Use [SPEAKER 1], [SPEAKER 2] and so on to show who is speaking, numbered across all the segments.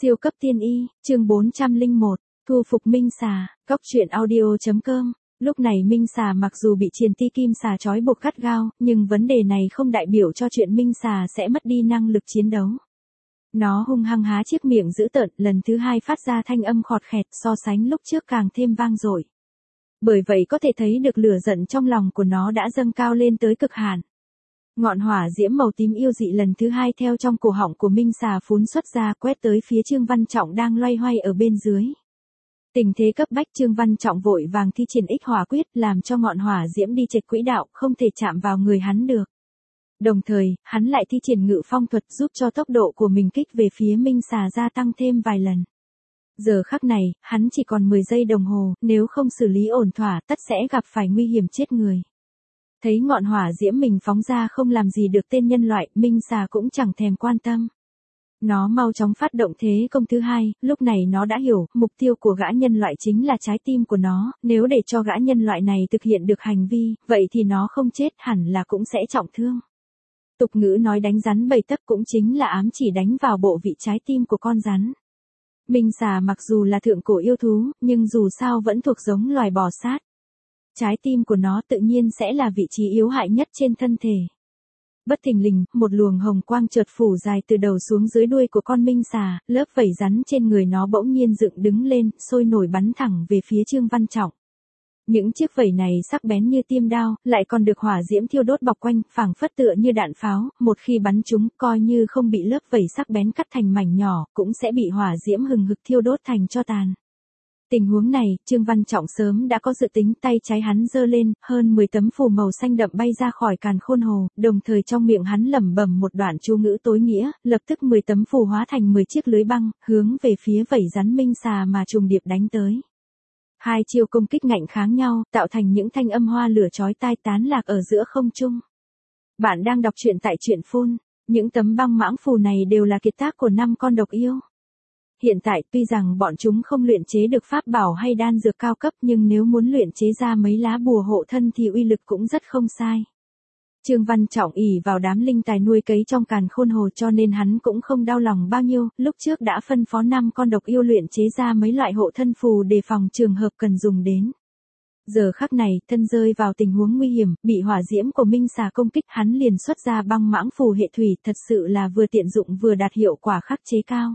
[SPEAKER 1] Siêu cấp tiên y, chương 401, thu phục Minh Xà, Cóc truyện audio.com. Lúc này Minh Xà mặc dù bị Triền Ti Kim Xà trói buộc gắt gao, nhưng vấn đề này không đại biểu cho chuyện Minh Xà sẽ mất đi năng lực chiến đấu. Nó hung hăng há chiếc miệng dữ tợn, lần thứ hai phát ra thanh âm khọt khẹt, so sánh lúc trước càng thêm vang dội. Bởi vậy có thể thấy được lửa giận trong lòng của nó đã dâng cao lên tới cực hạn. Ngọn hỏa diễm màu tím yêu dị lần thứ hai theo trong cổ họng của Minh Xà phún xuất ra, quét tới phía Trương Văn Trọng đang loay hoay ở bên dưới. Tình thế cấp bách, Trương Văn Trọng vội vàng thi triển ích hỏa quyết, làm cho ngọn hỏa diễm đi chệch quỹ đạo, không thể chạm vào người hắn được. Đồng thời, hắn lại thi triển ngự phong thuật giúp cho tốc độ của mình kích về phía Minh Xà gia tăng thêm vài lần. Giờ khắc này, hắn chỉ còn 10 giây đồng hồ, nếu không xử lý ổn thỏa tất sẽ gặp phải nguy hiểm chết người. Thấy ngọn hỏa diễm mình phóng ra không làm gì được tên nhân loại, Minh Xà cũng chẳng thèm quan tâm. Nó mau chóng phát động thế công thứ hai, lúc này nó đã hiểu, mục tiêu của gã nhân loại chính là trái tim của nó, nếu để cho gã nhân loại này thực hiện được hành vi, vậy thì nó không chết hẳn là cũng sẽ trọng thương. Tục ngữ nói đánh rắn 7 tấc cũng chính là ám chỉ đánh vào bộ vị trái tim của con rắn. Minh Xà mặc dù là thượng cổ yêu thú, nhưng dù sao vẫn thuộc giống loài bò sát. Trái tim của nó tự nhiên sẽ là vị trí yếu hại nhất trên thân thể. Bất thình lình, một luồng hồng quang chợt phủ dài từ đầu xuống dưới đuôi của con Minh Xà, lớp vảy rắn trên người nó bỗng nhiên dựng đứng lên, sôi nổi bắn thẳng về phía Trương Văn Trọng. Những chiếc vảy này sắc bén như tiêm đao, lại còn được hỏa diễm thiêu đốt bọc quanh, phảng phất tựa như đạn pháo, một khi bắn chúng, coi như không bị lớp vảy sắc bén cắt thành mảnh nhỏ, cũng sẽ bị hỏa diễm hừng hực thiêu đốt thành tro tàn. Tình huống này, Trương Văn Trọng sớm đã có dự tính, tay trái hắn giơ lên, hơn 10 tấm phù màu xanh đậm bay ra khỏi càn khôn hồ, đồng thời trong miệng hắn lẩm bẩm một đoạn chú ngữ tối nghĩa, lập tức 10 tấm phù hóa thành 10 chiếc lưới băng, hướng về phía vảy rắn Minh Xà mà trùng điệp đánh tới. Hai chiêu công kích ngạnh kháng nhau, tạo thành những thanh âm hoa lửa chói tai tán lạc ở giữa không trung. Bạn đang đọc truyện tại truyện phun, những tấm băng mãng phù này đều là kiệt tác của 5 con độc yêu. Hiện tại, tuy rằng bọn chúng không luyện chế được pháp bảo hay đan dược cao cấp, nhưng nếu muốn luyện chế ra mấy lá bùa hộ thân thì uy lực cũng rất không sai. Trương Văn Trọng ỷ vào đám linh tài nuôi cấy trong càn khôn hồ cho nên hắn cũng không đau lòng bao nhiêu, lúc trước đã phân phó 5 con độc yêu luyện chế ra mấy loại hộ thân phù đề phòng trường hợp cần dùng đến. Giờ khắc này, thân rơi vào tình huống nguy hiểm, bị hỏa diễm của Minh Xà công kích, hắn liền xuất ra băng mãng phù hệ thủy, thật sự là vừa tiện dụng vừa đạt hiệu quả khắc chế cao.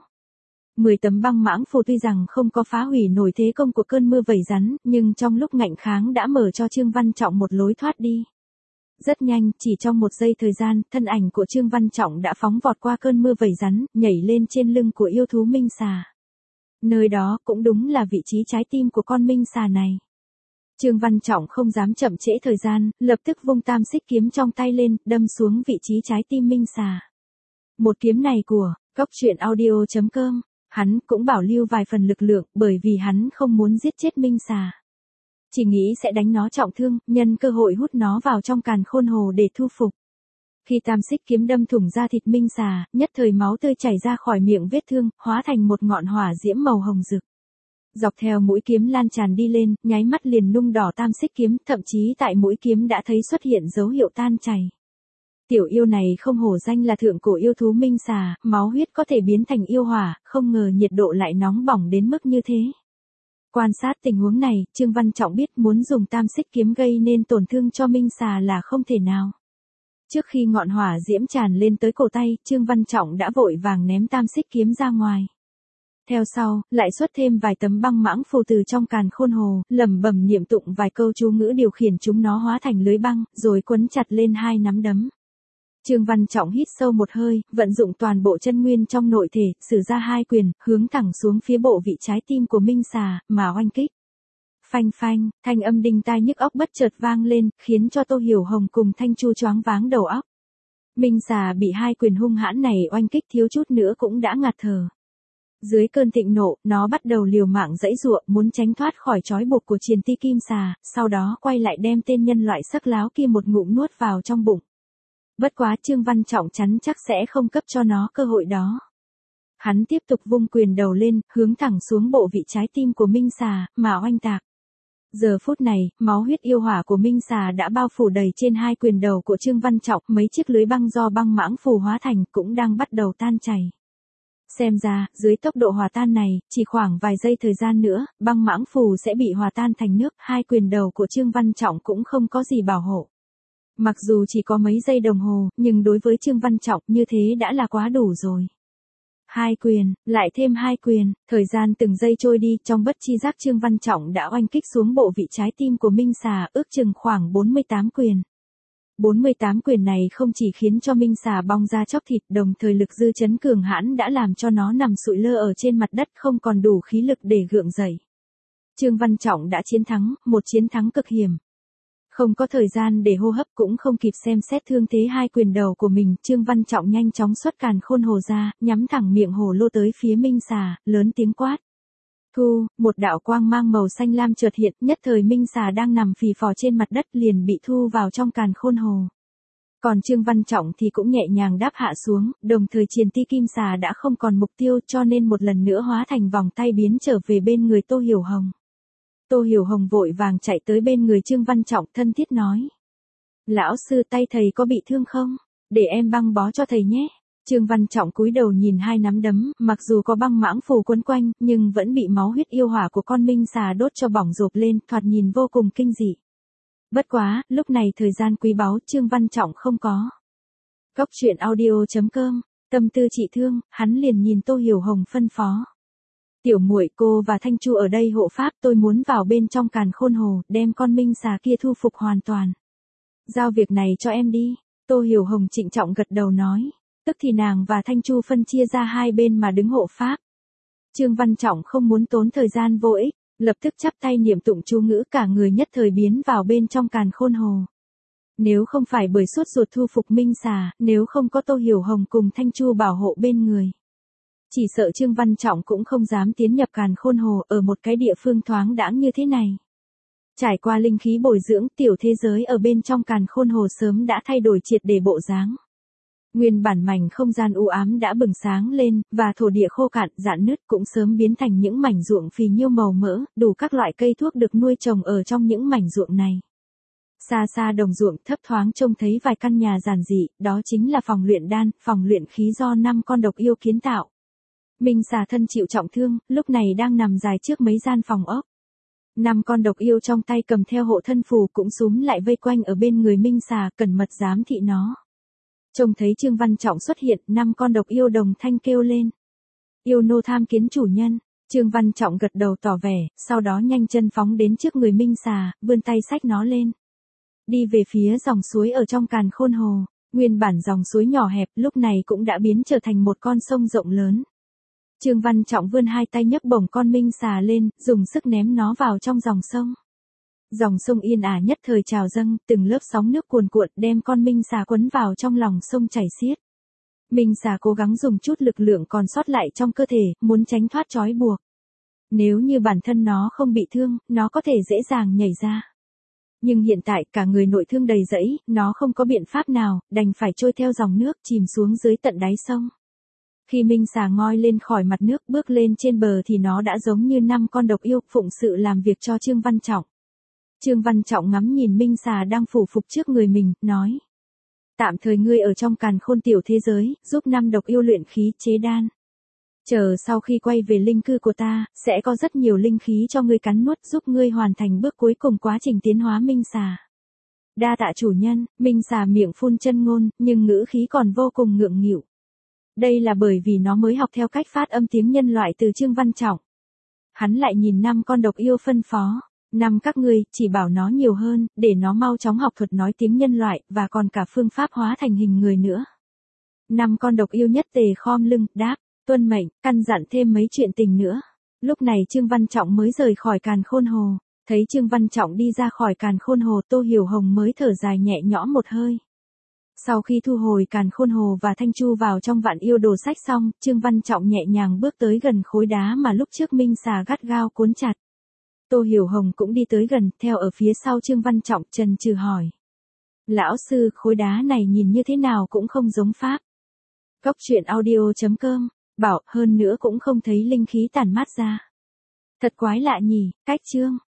[SPEAKER 1] 10 tấm băng mãng phù tuy rằng không có phá hủy nổi thế công của cơn mưa vảy rắn, nhưng trong lúc ngạnh kháng đã mở cho Trương Văn Trọng một lối thoát đi. Rất nhanh, chỉ trong 1 giây thời gian, thân ảnh của Trương Văn Trọng đã phóng vọt qua cơn mưa vảy rắn, nhảy lên trên lưng của yêu thú Minh Xà. Nơi đó cũng đúng là vị trí trái tim của con Minh Xà này. Trương Văn Trọng không dám chậm trễ thời gian, lập tức vung tam xích kiếm trong tay lên, đâm xuống vị trí trái tim Minh Xà. Một kiếm này của Cóc truyện audio.com. Hắn cũng bảo lưu vài phần lực lượng, bởi vì hắn không muốn giết chết Minh Xà. Chỉ nghĩ sẽ đánh nó trọng thương, nhân cơ hội hút nó vào trong càn khôn hồ để thu phục. Khi tam xích kiếm đâm thủng da thịt Minh Xà, nhất thời máu tươi chảy ra khỏi miệng vết thương, hóa thành một ngọn hỏa diễm màu hồng rực. Dọc theo mũi kiếm lan tràn đi lên, nháy mắt liền nung đỏ tam xích kiếm, thậm chí tại mũi kiếm đã thấy xuất hiện dấu hiệu tan chảy. Tiểu yêu này không hổ danh là thượng cổ yêu thú Minh Xà, máu huyết có thể biến thành yêu hỏa, không ngờ nhiệt độ lại nóng bỏng đến mức như thế. Quan sát tình huống này, Trương Văn Trọng biết muốn dùng tam xích kiếm gây nên tổn thương cho Minh Xà là không thể nào. Trước khi ngọn hỏa diễm tràn lên tới cổ tay, Trương Văn Trọng đã vội vàng ném tam xích kiếm ra ngoài. Theo sau, lại xuất thêm vài tấm băng mãng phù từ trong càn khôn hồ, lẩm bẩm niệm tụng vài câu chú ngữ điều khiển chúng nó hóa thành lưới băng, rồi quấn chặt lên 2 nắm đấm. Trương Văn Trọng hít sâu một hơi, vận dụng toàn bộ chân nguyên trong nội thể, sử ra 2 quyền, hướng thẳng xuống phía bộ vị trái tim của Minh Xà, mà oanh kích. Phanh phanh, thanh âm đinh tai nhức óc bất chợt vang lên, khiến cho Tô Hiểu Hồng cùng Thanh Chu choáng váng đầu óc. Minh Xà bị 2 quyền hung hãn này oanh kích thiếu chút nữa cũng đã ngạt thở. Dưới cơn thịnh nộ, nó bắt đầu liều mạng giãy giụa, muốn tránh thoát khỏi trói buộc của Triền Ti Kim Xà, sau đó quay lại đem tên nhân loại sắc láo kia một ngụm nuốt vào trong bụng. Bất quá Trương Văn Trọng chắn chắc sẽ không cấp cho nó cơ hội đó. Hắn tiếp tục vung quyền đầu lên, hướng thẳng xuống bộ vị trái tim của Minh Xà, mà oanh tạc. Giờ phút này, máu huyết yêu hỏa của Minh Xà đã bao phủ đầy trên 2 quyền đầu của Trương Văn Trọng, mấy chiếc lưới băng do băng mãng phù hóa thành cũng đang bắt đầu tan chảy. Xem ra, dưới tốc độ hòa tan này, chỉ khoảng vài giây thời gian nữa, băng mãng phù sẽ bị hòa tan thành nước, hai quyền đầu của Trương Văn Trọng cũng không có gì bảo hộ. Mặc dù chỉ có mấy giây đồng hồ, nhưng đối với Trương Văn Trọng như thế đã là quá đủ rồi. Hai quyền, lại thêm hai quyền, thời gian từng giây trôi đi, trong bất chi giác Trương Văn Trọng đã oanh kích xuống bộ vị trái tim của Minh Xà, ước chừng khoảng 48 quyền. 48 quyền này không chỉ khiến cho Minh Xà bong ra chóc thịt, đồng thời lực dư chấn cường hãn đã làm cho nó nằm sụi lơ ở trên mặt đất không còn đủ khí lực để gượng dậy. Trương Văn Trọng đã chiến thắng, một chiến thắng cực hiểm. Không có thời gian để hô hấp cũng không kịp xem xét thương thế hai quyền đầu của mình, Trương Văn Trọng nhanh chóng xuất càn khôn hồ ra, nhắm thẳng miệng hồ lô tới phía Minh Xà, lớn tiếng quát. Thu, một đạo quang mang màu xanh lam chợt hiện, nhất thời Minh Xà đang nằm phì phò trên mặt đất liền bị thu vào trong càn khôn hồ. Còn Trương Văn Trọng thì cũng nhẹ nhàng đáp hạ xuống, đồng thời triền ti kim xà đã không còn mục tiêu cho nên một lần nữa hóa thành vòng tay biến trở về bên người Tô Hiểu Hồng. Tô Hiểu Hồng vội vàng chạy tới bên người Trương Văn Trọng thân thiết nói. Lão sư, tay thầy có bị thương không? Để em băng bó cho thầy nhé. Trương Văn Trọng cúi đầu nhìn hai nắm đấm, mặc dù có băng mãng phù quấn quanh, nhưng vẫn bị máu huyết yêu hỏa của con minh xà đốt cho bỏng rộp lên, thoạt nhìn vô cùng kinh dị. Bất quá, lúc này thời gian quý báu, Trương Văn Trọng không có. Góc truyện audio.com, tâm tư chị thương, hắn liền nhìn Tô Hiểu Hồng phân phó. Tiểu muội, cô và Thanh Chu ở đây hộ pháp, tôi muốn vào bên trong càn khôn hồ, đem con minh xà kia thu phục hoàn toàn. Giao việc này cho em đi. Tô Hiểu Hồng trịnh trọng gật đầu nói. Tức thì nàng và Thanh Chu phân chia ra hai bên mà đứng hộ pháp. Trương Văn Trọng không muốn tốn thời gian vô ích, lập tức chắp tay niệm tụng chú ngữ, cả người nhất thời biến vào bên trong càn khôn hồ. Nếu không phải bởi sốt ruột thu phục minh xà, nếu không có Tô Hiểu Hồng cùng Thanh Chu bảo hộ bên người, chỉ sợ Trương Văn Trọng cũng không dám tiến nhập càn khôn hồ ở một cái địa phương thoáng đãng như thế này. Trải qua linh khí bồi dưỡng, tiểu thế giới ở bên trong càn khôn hồ sớm đã thay đổi triệt để bộ dáng. Nguyên bản mảnh không gian u ám đã bừng sáng lên, và thổ địa khô cạn, rạn nứt cũng sớm biến thành những mảnh ruộng phì nhiêu màu mỡ, đủ các loại cây thuốc được nuôi trồng ở trong những mảnh ruộng này. Xa xa đồng ruộng thấp thoáng trông thấy vài căn nhà giản dị, đó chính là phòng luyện đan, phòng luyện khí do 5 con độc yêu kiến tạo. Minh xà thân chịu trọng thương, lúc này đang nằm dài trước mấy gian phòng ốc. 5 con độc yêu trong tay cầm theo hộ thân phù cũng xúm lại vây quanh ở bên người minh xà, cẩn mật giám thị nó. Trông thấy Trương Văn Trọng xuất hiện, 5 con độc yêu đồng thanh kêu lên. Yêu nô tham kiến chủ nhân. Trương Văn Trọng gật đầu tỏ vẻ, sau đó nhanh chân phóng đến trước người minh xà, vươn tay xách nó lên. Đi về phía dòng suối ở trong càn khôn hồ, nguyên bản dòng suối nhỏ hẹp lúc này cũng đã biến trở thành một con sông rộng lớn. Trương Văn Trọng vươn hai tay nhấc bổng con minh xà lên, dùng sức ném nó vào trong dòng sông. Dòng sông yên ả nhất thời trào dâng, từng lớp sóng nước cuồn cuộn đem con minh xà quấn vào trong lòng sông chảy xiết. Minh xà cố gắng dùng chút lực lượng còn sót lại trong cơ thể, muốn tránh thoát trói buộc. Nếu như bản thân nó không bị thương, nó có thể dễ dàng nhảy ra. Nhưng hiện tại cả người nội thương đầy rẫy, nó không có biện pháp nào, đành phải trôi theo dòng nước chìm xuống dưới tận đáy sông. Khi minh xà ngoi lên khỏi mặt nước bước lên trên bờ thì nó đã giống như 5 con độc yêu phụng sự làm việc cho Trương Văn Trọng. Trương Văn Trọng ngắm nhìn minh xà đang phủ phục trước người mình, nói. Tạm thời ngươi ở trong càn khôn tiểu thế giới, giúp 5 độc yêu luyện khí chế đan. Chờ sau khi quay về linh cư của ta, sẽ có rất nhiều linh khí cho ngươi cắn nuốt giúp ngươi hoàn thành bước cuối cùng quá trình tiến hóa minh xà. Đa tạ chủ nhân, minh xà miệng phun chân ngôn, nhưng ngữ khí còn vô cùng ngượng nghịu. Đây là bởi vì nó mới học theo cách phát âm tiếng nhân loại từ Trương Văn Trọng. Hắn lại nhìn 5 con độc yêu phân phó. 5 các ngươi, chỉ bảo nó nhiều hơn, để nó mau chóng học thuật nói tiếng nhân loại, và còn cả phương pháp hóa thành hình người nữa. 5 con độc yêu nhất tề khom lưng, đáp, tuân mệnh, căn dặn thêm mấy chuyện tình nữa. Lúc này Trương Văn Trọng mới rời khỏi càn khôn hồ. Thấy Trương Văn Trọng đi ra khỏi càn khôn hồ, Tô Hiểu Hồng mới thở dài nhẹ nhõm một hơi. Sau khi thu hồi càn khôn hồ và Thanh Chu vào trong vạn yêu đồ sách xong, Trương Văn Trọng nhẹ nhàng bước tới gần khối đá mà lúc trước minh xà gắt gao cuốn chặt. Tô Hiểu Hồng cũng đi tới gần, theo ở phía sau Trương Văn Trọng, chần chừ hỏi. Lão sư, khối đá này nhìn như thế nào cũng không giống pháp. Góc truyện audio.com, bảo, hơn nữa cũng không thấy linh khí tản mát ra. Thật quái lạ nhỉ, cách Trương